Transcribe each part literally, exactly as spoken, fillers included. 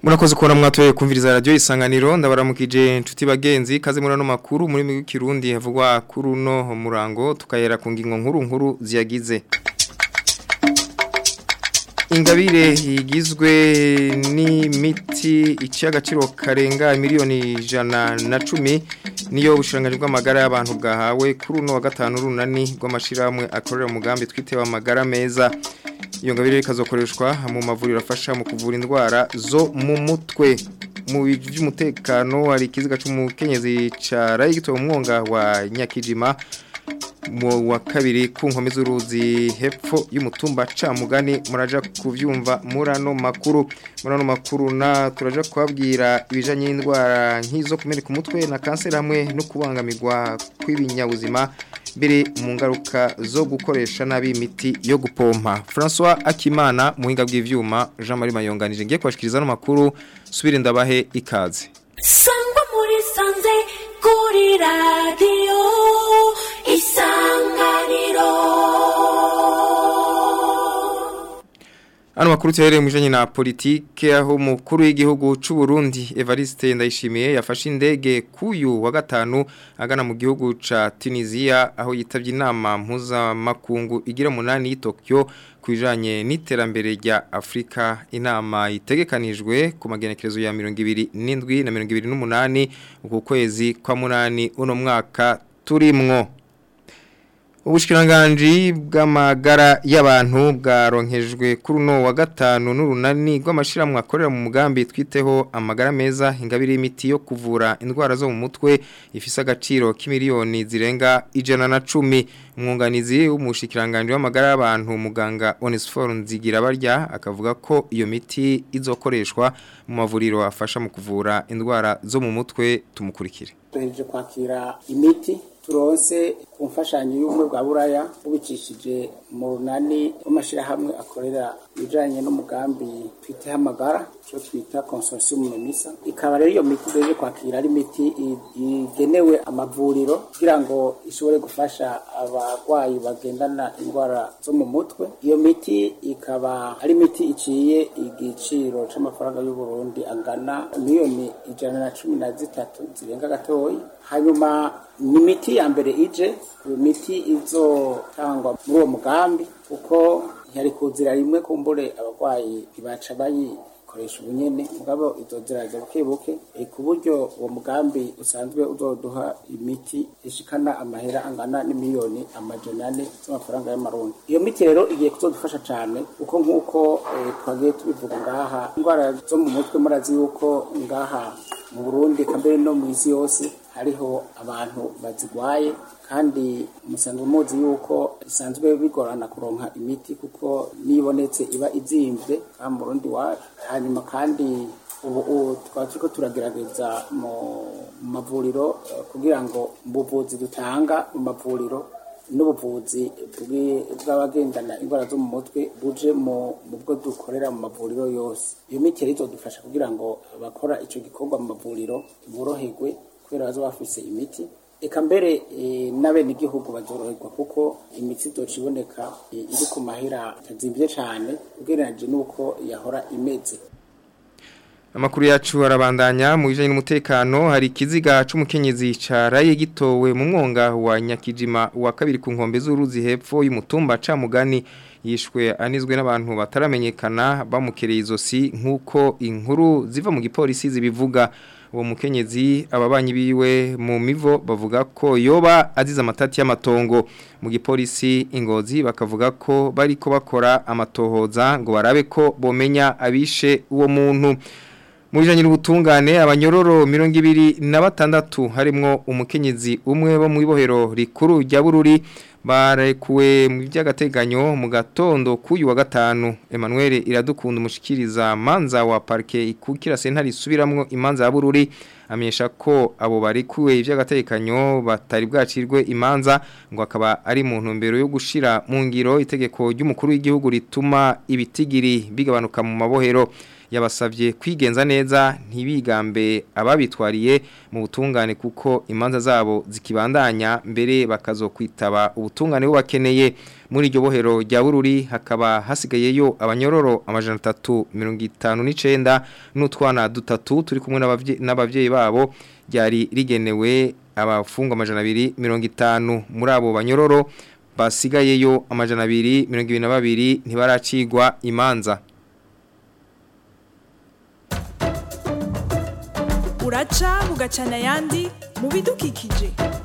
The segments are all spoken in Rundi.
Murakoze kubona mwatoye kumviriza radio Isanganiro ndabaramukije inshuti bagenzi kaze murano makuru muri mu Kirundi havugwa kuri no murango tukayera ku ngingo nkuru nkuru ziyagize. Ingabire igizwe ni miti icagaciro karenga miliyoni ijana na cumi niyo bushiranganje bw'amagara y'abantu bwahawe kuri no wa gatanu runani rw'amashiramwe akorera umugambi twitewe amagara meza. Iyo ngabire ikazokoreshwa mu mavuriro afasha mu kuvura indwara zo mu mutwe mu by'umutekano hari kiziga cy'umukenyezi caraye gito umwonga wa Nyakijima mu wa kabiri ku nkome z'uruzi hepfo y'umutumba ca mugani muraja kuvyumva murano makuru murano makuru na turaja kwabwira ibijanye n'indwara nkizo kumene ku mutwe na kanseri hamwe no kubangamirwa kw'ibinyabuzima biri mu ngaruka zo gukoresha nabi imiti yo gupompa. François Akimana muhinga bw'ivyuma Jean Marie Mayonganije ngiye kwashikiriza no makuru subire ndabahe ikaze. Sangwa muri sanze kuri radio Isanganiro. Ano makuru tuhereye mujanye na politike aho mukuru w'igihugu c'u Burundi Evariste Ndayishimiye yafashe indege kuyu wa gatanu agana mu gihugu ca Tunisia aho yitavye inama mpuza makungu igira munani yi Tokyo kwijanye n'iterambere rya Afrika. Inama itegekanijwe ku magenekerezo ya mirongo ibiri n'indwi na mirongo ibiri n'umunani uku kwezi kwa munani uno mwaka turimwo. Ubushikiranganji bw'amagara y'abantu bwaronkejwe kuri no wa gatanu n'urunani rw'amashiramwe akorera mu mugambi twiteho amagara meza ingabire y'imiti yo kuvura indwara zo mu mutwe ifise agaciro k'imiliyoni zirenga ijana na cumi. Umwunganizi w'umushikiranganji w'amagara y'abantu muganga Onesphore Nzigira barya akavuga ko iyo miti izokoreshwa mu mavuriro afasha mu kuvura indwara zo mu mutwe. Tumukurikire. Tuheje kwakira imiti turonse ku mfashanyo y'ubumwe bwa Buraya ubicishije mu runani w'amashirahamwe akorera bijanye n'umugambi twiteho amagara cyo twita consortium Memisa. Ikaba rero iyo miti tuheje kwakira ari miti igenewe amavuriro kugira ngo ishobore gufasha abagwayi bagendana indwara zo mu mutwe. Iyo miti ikaba ari miti iciye igiciro c'amafaranga y'u Burundi angana miliyoni ijana na cumi na zitatu zirenga gatoyi. Hanyuma ni miti ya mbere ije miti izotangwa muri uwo mugambi kuko yari kuzira rimwe kumbure abagwayi ibaca bayikoresha ubunyene mugabo izoziraza buke buke e ku buryo uwo mugambi usanzwe uzoduha imiti ishikana amahera angana n'imiliyoni amajana ane z'amafaranga y'amarundi. Iyo miti rero igiye kuzodufasha cyane kuko nkuko e, twagiye tubivuga ngaha indwara zo mu mutwe murazi yuko ngaha mu Burundi kambere no mu isi yose hariho abantu bazigwaye kandi musanzwe muzi yuko isanzwe bigorana kuronka imiti kuko nibonetse iba izimvye kandi mu Burundi wacu. Hanyuma kandi ubu twatuko turagerageza mu mavuriro uh, kugira ngo ubuvuzi dutanga mu mavuriro n'ubuvuzi bw'abagendana indwara zo mu mutwe buje mu bwo dukorera mu mavuriro yose. Iyo miti rero izodufasha kugira ngo bakora ico gikorwa mu mavuriro boroherwe kubera bazo bafise imiti eka mbere e, n'abene igihugu bazoroherwa kuko imiti izociboneka e, iri ku mahera atazimvye cane ugereranije nuko yahora imeze. Amakuru yacu arabandanya mu bijanye n'umutekano hari kiziga c'umukenyezi caraye gitowe mu mwonga wa Nyakijima wa kabiri ku nkombe z'uruzi hepfo y'umutumba ca mugani yishwe anizwe n'abantu bataramenyekana bamukereye izosi nkuko inkuru ziva mu gipolisi zibivuga. Uwo mukenyezi ababanyi biwe mu mivo bavuga ko yoba aziza amatati y'amatongo. Mu gipolisi Ingozi bakavuga ko bariko bakora amatohoza ngo barabe ko bomenya abishe uwo muntu. Mujanye n'ubutungane abanyororo mirongo ibiri na batandatu harimwo umukenyezi umwe bo mu ibohero rikuru rya Bururi barekuwe mu by'agateganyo mu gatondo kuyu wa gatanu. Emmanuel Iradukunda umushikiriza manza wa parke ikukira sentari subiramwo imanza ya Bururi amenyesha ko abo barekuwe iby'agateganyo batari bwacirwe imanza ngo akaba ari mu ntumbero yo gushira mu ngiro itegeko ry'umukuru w'igihugu rituma ibitigiri bigabanuka mu mabohero. yabasabye kwigenza neza ntibigambe ababitwariye mu butungane kuko imanza zabo zikibandanya mbere bakazokwitaba ubutungane bubakeneye muri iryo bohero rya Bururi hakaba hasigayeyo abanyororo amajana atatu mirongo itanu n'icenda n'utwana dutatu turi kumwe n'abavyeyi babo ryari rigenewe abafungwa amajana abiri mirongo itanu muri abo banyororo basigayeyo amajana abiri mirongo ibiri na babiri ntibaracigwa imanza. Uraca bugacana yandi mu bidukikije.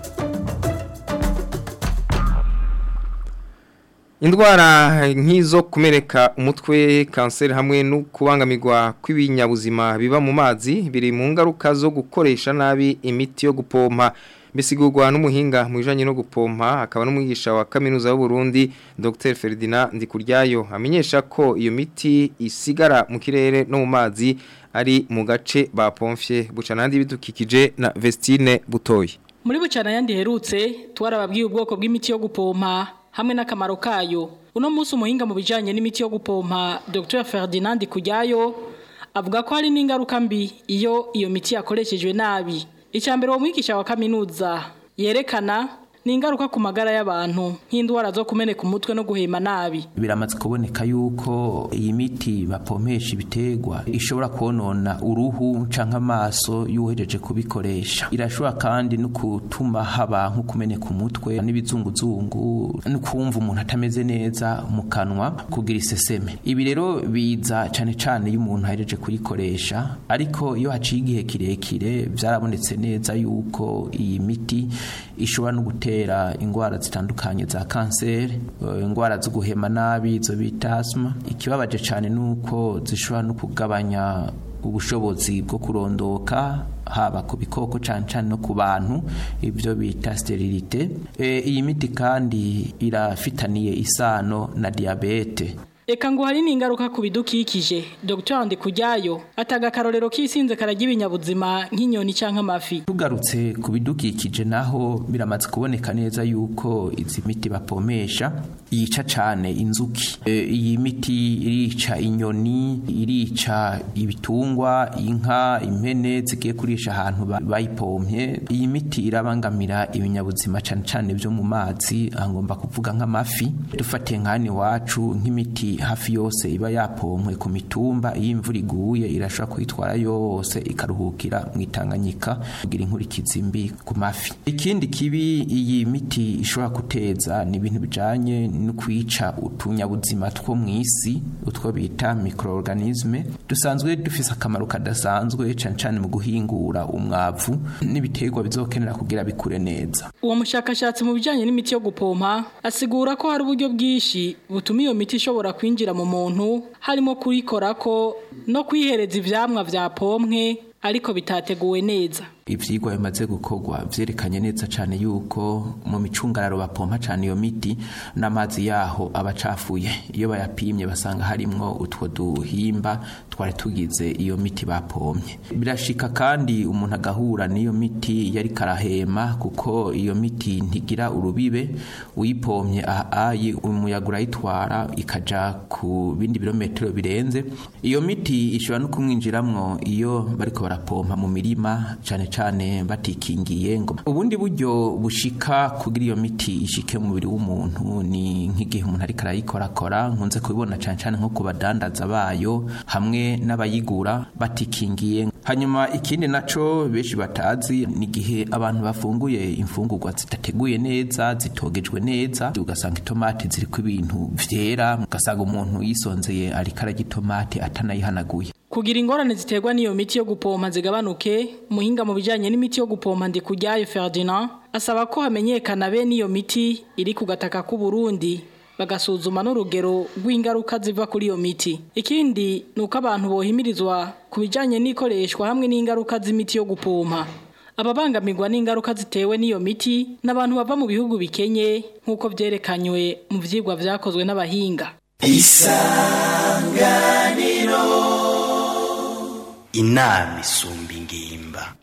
Indwara nk'izo kumereka umutwe kanseri hamwe no kubangamirwa kw'ibinyabuzima biba mu mazi biri mu ngaruka zo gukoresha nabi imiti yo gupompa bisigurwa n'umuhinga mu bijanye no gupompa akaba n'umwigisha wa kaminuza y'u Burundi Dr Ferdinand Ndikuryayo amenyesha ko iyo miti isigara mu kirere no mu mazi ari mu gace bapomfye bucanandi bidukikije na Vestine Butoyi. Muri bucana yandi herutse twarababwiye ubwoko bw'imiti yo gupompa hamwe n'akamaro kayo. Uno munsi umuhinga mu bijanye n'imiti yo gupompa Dr Ferdinand Ndikuryayo avuga ko hari n'ingaruka mbi iyo iyo miti yakoreshejwe nabi. Icambere wo mwigisha wa kaminuza yerekana ni ingaruka ku magara y'abantu nk'indwara zo kumeneka umutwe no guhema nabi. Biramaze kuboneka yuko iyi miti bapompesha ibitegwa ishobora konona uruhu canke amaso y'uhejeje kubikoresha. Irashobora kandi no gutuma haba nko kumeneka umutwe n'ibizunguzungu no kumva umuntu atameze neza mu kanwa kugira iseseme. Ibi rero biza cane cane iyo umuntu ahejeje kuyikoresha ariko iyo haciye igihe kirekire byarabonetse neza yuko iyi miti ishobora no gutera ingwara zitandukanye za kanseri, ingwara zo guhema nabi zo bita asthma. Ikibabaje cyane nuko zishobora no kugabanya ubushobozi bwo kurondoka haba ku bikoko cyane cyane no ku bantu ibyo bita sterilite. E, iyi miti kandi irafitaniye isano na diabete. Eka ngo hari n'ingaruka ku bidukikije. Dr Ndikuryayo ataga karorero kisinze karagira ibinyabuzima nk'inyoni canke amafi. Tugarutse ku bidukikije naho biramaze kuboneka neza yuko izi miti bapomesha yica cane inzuki. E, iyi miti irica inyoni, irica ibitungwa, inka, impene zigiye kurisha ahantu bayipompye. Iyi miti irabangamira ibinyabuzima cane cane byo mu mazi, angomba kuvuga nk'amafi. Dufatiye nkani wacu nk'imiti hafi yose iba yapompwe ku mitumba iyo imvura iguye irashobora kwitwara yose ikaruhukira mu Tanganyika kugira inkurikizi mbi ku mafi. Ikindi kibi iyi miti ishobora guteza ni ibintu bijanye no kwica utunyabuzima two mu isi utwo bita microorganisme dusanzwe dufise akamaro kadasanzwe cyane cyane mu guhingura umwavu n'ibiterwa bizokenera kugira bikure neza. Uwo mushakashatsi mu bijanye n'imiti yo gupompa asigura ko hari uburyo bwishi butuma iyo miti ishobora kwinjira mu muntu harimo kuyikorako no kwihereza ivyamwa vya pomwe ariko bitateguwe neza. Ivyigwa bimaze gukorwa vyerekanye neza cyane yuko mu micungararo bapompa cyane iyo miti n'amazi yaho abacafuye. Iyo bayapimye basanga harimwo utwo duhimba twari tugize iyo miti bapompye. Birashika kandi umuntu agahura n'iyo miti yari karahema kuko iyo miti ntigira urubibe, uyipompye ayi umuyaga urayitwara ikaja ku bindi birometero birenze. Iyo miti ishobora no kumwinjiramwo iyo bariko barapompa mu mirima cyane cyane batikingiye. Ngo ubundi buryo bushika kugira iyo miti ishike mu mubiri w'umuntu ni nk'igihe umuntu ari karayikorakora. Nkunze kubibona cyane cyane nko kubadandaza bayo hamwe n'abayigura batikingiye. Hanyuma ikindi naco beshi batazi ni gihe abantu bafunguye imfungurwa zitateguye neza, zitogejwe neza, ugasanga itomate ziri ku ibintu vyera, ugasanga umuntu yisonzeye ari karagi tomate atanayihanaguye. Kugira ingorane ziterwa n'iyo miti yo gupompa zigabanuke, muhinga mu bijanye n'imiti yo gupompa Ndikuryayo Ferdinand asaba ko hamenyekana be n'iyo miti iri ku gataka ku Burundi bagasuzuma n'urugero rw'ingaruka ziva kuri iyo miti. Ikindi nuko abantu bohimirizwa ku bijanye n'ikoreshwa hamwe n'ingaruka z'imiti yo gupompa. Ababangamirwa n'ingaruka zitewe n'iyo miti n'abantu bava mu bihugu bikenye nk'uko vyerekanywe mu vyigwa vyakozwe n'abahinga. Isanganiro inama isumba ingimba.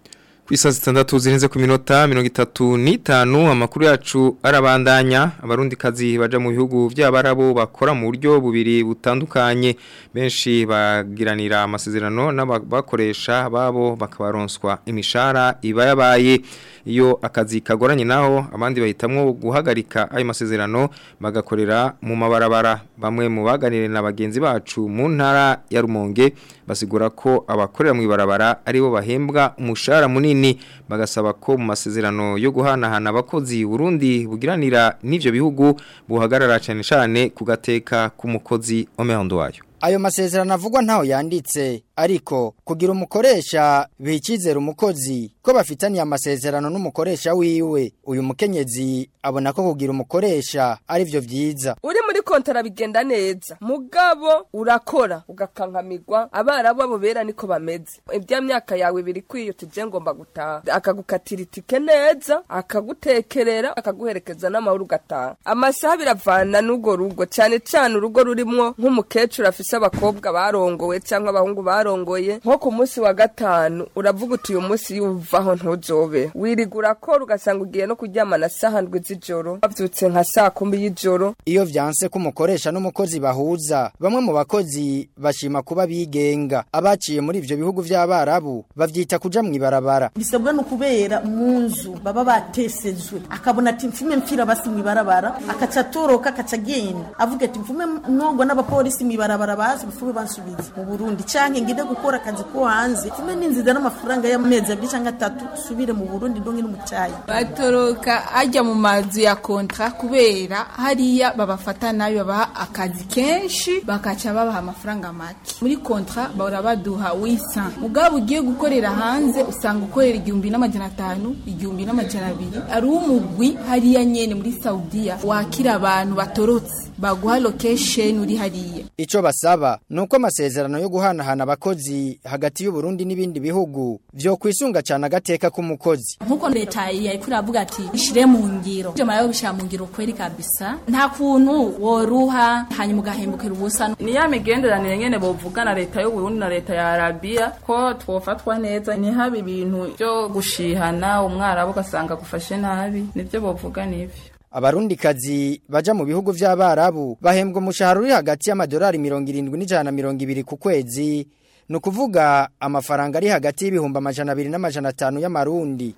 Kwisa zitandatu zirenze ku minota mirongo itatu n'itanu amakuru yacu arabandanya abarundi kazi baja mu bihugu by'abarabo bakora mu buryo bubiri butandukanye benshi bagiranira amasezerano n'abakoresha babo bakabaronswa imishara iba yabaye iyo akazi kagoranye naho abandi bahitamwo guhagarika ayo masezerano bagakorera mu mabarabara bamwe mu baganire na bagenzi bacu mu ntara ya Rumonge basigura ko abakorera mu ibarabara aribo bahembwa umushara munini bagasaba ko mu masezerano yo guhanahana abakozi Burundi bugiranira n'ivyo bihugu buhagarara cyane cyane kugateka k'umukozi omehondo wayo. Ayo masezerano avugwa ntaho yanditse ariko kugira umukoresha bikizera umukozi ko bafitaniye amasezerano n'umukoresha wiwe uyu mukenyezi abona ko kugira umukoresha ari byo byiza uri muri kontara bigenda neza mugabo urakora ugakankamigwa abara babo bera niko bameze ibya myaka yawe biri kwiyo tuje ngomba gutaha akagukatira itike neza akagutekerera akaguherekeza n'amahuru gataha amasaha biravana n'ugo rugo cyane cyane urugo rurimwo nk'umukecuru afise abakobwa barongowe cyangwa abahungu barongoye nko ku munsi wa gatanu uravuga uti uyu munsi yuvaho ntuzobe wirigura ko ugasanga ugiye no kuryamana saha ndwi z'ijoro bavyutse nka saa kumi y'ijoro iyo vyanse ko umukoresha n'umukozi bahuza bamwe mu bakozi bashima kuba bigenga abaciye muri ivyo bihugu vy'abarabu bavyita kuja mwibarabara bisabwa no kubera munzu baba batesezwe akabona ati mfume mfira basi mwibarabara akaca toroka akaca genda avuga ati mfume nongo n'abapolisi mwibarabara bazi mfume bansubiza mu Burundi canke ngide gukora akazi ko hanze mfume ninziza n'amafaranga y'amezi abiri canke atatu subire mu Burundi ndonke n'umucayi batoroka ajya mu mazu ya kontra kubera hariya babafata nayo babaha akazi kenshi bakaca babaha amafaranga make muri kontra bahora baduha wisa mugabo ugiye gukorera hanze usanga ukorera igihumbi n'amajana atanu igihumbi n'amajana abiri ari umugwi hariya nyene muri Saudiya wakira abantu batorotse baguha location uri hariya ico basaba nuko amasezerano yo guhanahana abakozi hagati y'u Burundi n'ibindi bihugu vyo kwisunga cyane agateka k'umukozi nkuko leta yayikura avuga ati ishire mu ngiro je marayo bishira mu ngiro kweri kabisa nta kuntu woruha hanyuma ugahembukira ubusa ni ya migenderanire nyene bovugana leta y'u Burundi na leta ya Arabia ko twofatwa neza ni habi ibintu byo gushihana umwarabu ugasanga gufashe nabi nivyo bovugana ivyo Abarundi kazi baja mu bihugu vy'abarabu bahembwa umushahara uri hagati y'amadolari mirongo irindwi n'ijana mirongo ibiri ku kwezi no kuvuga amafaranga ari hagati y'ibihumbi amajana abiri n'amajana atanu y'amarundi.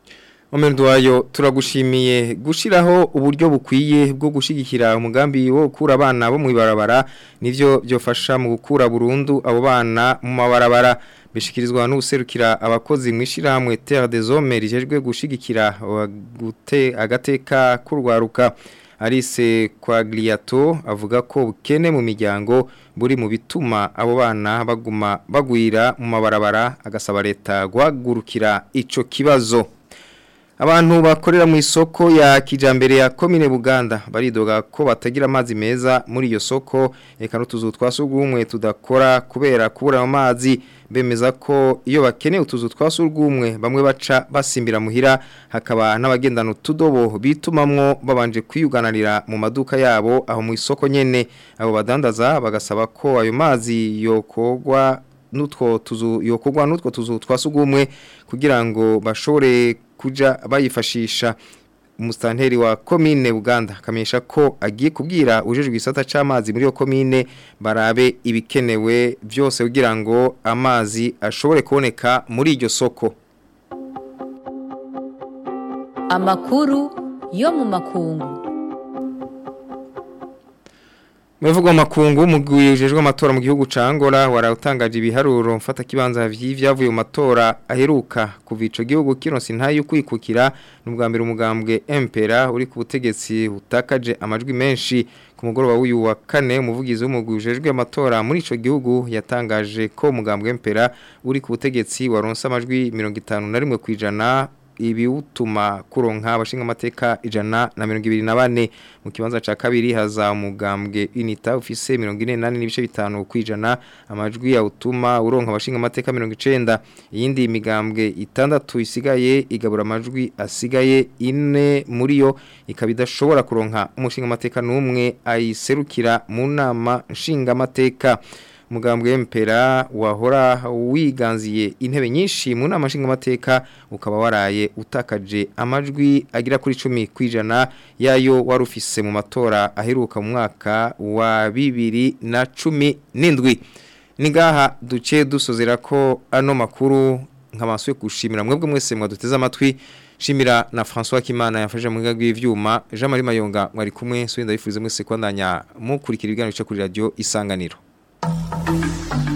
Omendo wayo turagushimiye gushiraho uburyo bukwiye bwo gushigikira umugambi wo gukura abana bo mu ibarabara nivyo byofasha mu gukura burundu abo bana mu mabarabara bishikirizwa n'userukira abakozi mwishirahamwe Terre des Hommes rijejwe gushigikira gute agateka kurwaruka Alice Quagliato avuga ko bukene mu miryango buri mu bituma abo bana baguma bagwira mu mabarabara agasaba leta guhagurukira ico kibazo. Abantu bakorera mu isoko ya kijambere ya komine Buganda baridoga ko batagira amazi meza muri iyo soko eka n'utuzu twasugumwe tudakora kubera kubura amazi bemeza ko iyo bakeneye utuzu twasugumwe bamwe baca basimbira muhira hakaba n'abagendana utudobo bitumamwo babanje kwiyugananira mu maduka yabo aho mu isoko nyene abo badandaza bagasaba ko ayo mazi yokogwa nutwo tuzu yokogwa nutwo tuzu twasugumwe kugira ngo bashore kuja bayifashisha umustanteri wa komine Buganda kamenyesha ko agiye kubwira ujejwe gisata c'amazi muri yo komine barabe ibikenewe byose kugira ngo amazi ashobore kuboneka muri iryo soko. Amakuru yo mu makungu. Mwevuga makungu mugwijejwe amatora mu gihugu ca Angola waratangaje ibiharuro mfata kibanza vy'ivyavuye mu matora aheruka kuva ico gihugu kironse ntayo kwikukira n'ubwa mbere umugambwe Empera uri ku butegetsi utakaje amajwi menshi ku mugoroba w'uyu wa kane umuvugizi w'umugwijejwe amatora muri ico gihugu yatangaje ko umugambwe Empera uri ku butegetsi waronse amajwi mirongo itanu na rimwe kwijana ibi utuma kuronka abashinga amateka ijana na mirongo ibiri na bane mu kibanza ca kabiri haza umugambwe Unita ufise mirongo ine na nane n'ibice bitanu kwijana amajwi ya utuma uronka abashinga amateka mirongo icenda iyindi migambwe itandatu isigaye igabura amajwi asigaye ine muri yo ikabidashobora kuronka umushinga amateka numwe ayiserukira mu nama nshinga amateka umugambwe w'Empera wahora wiganziye intebe nyinshi mu nama nshingamateka ukaba waraye utakaje amajwi agira kuri cumi kwijana yayo warufise mu matora aheruka mu mwaka wa bibiri na cumi n'indwi. Ningaha duce dusozera ko ano makuru nk'amaswe kushimira mwebwe mwese mwaduteze amatwi. Shimira na François Kimana yafashe mu ngagwi y'ivyuma. Jean Marie Mayonga mwari kumwe so ndabifuze mwese kwandanya mukurikira ibiganiro cyo kuri radio Isanganiro.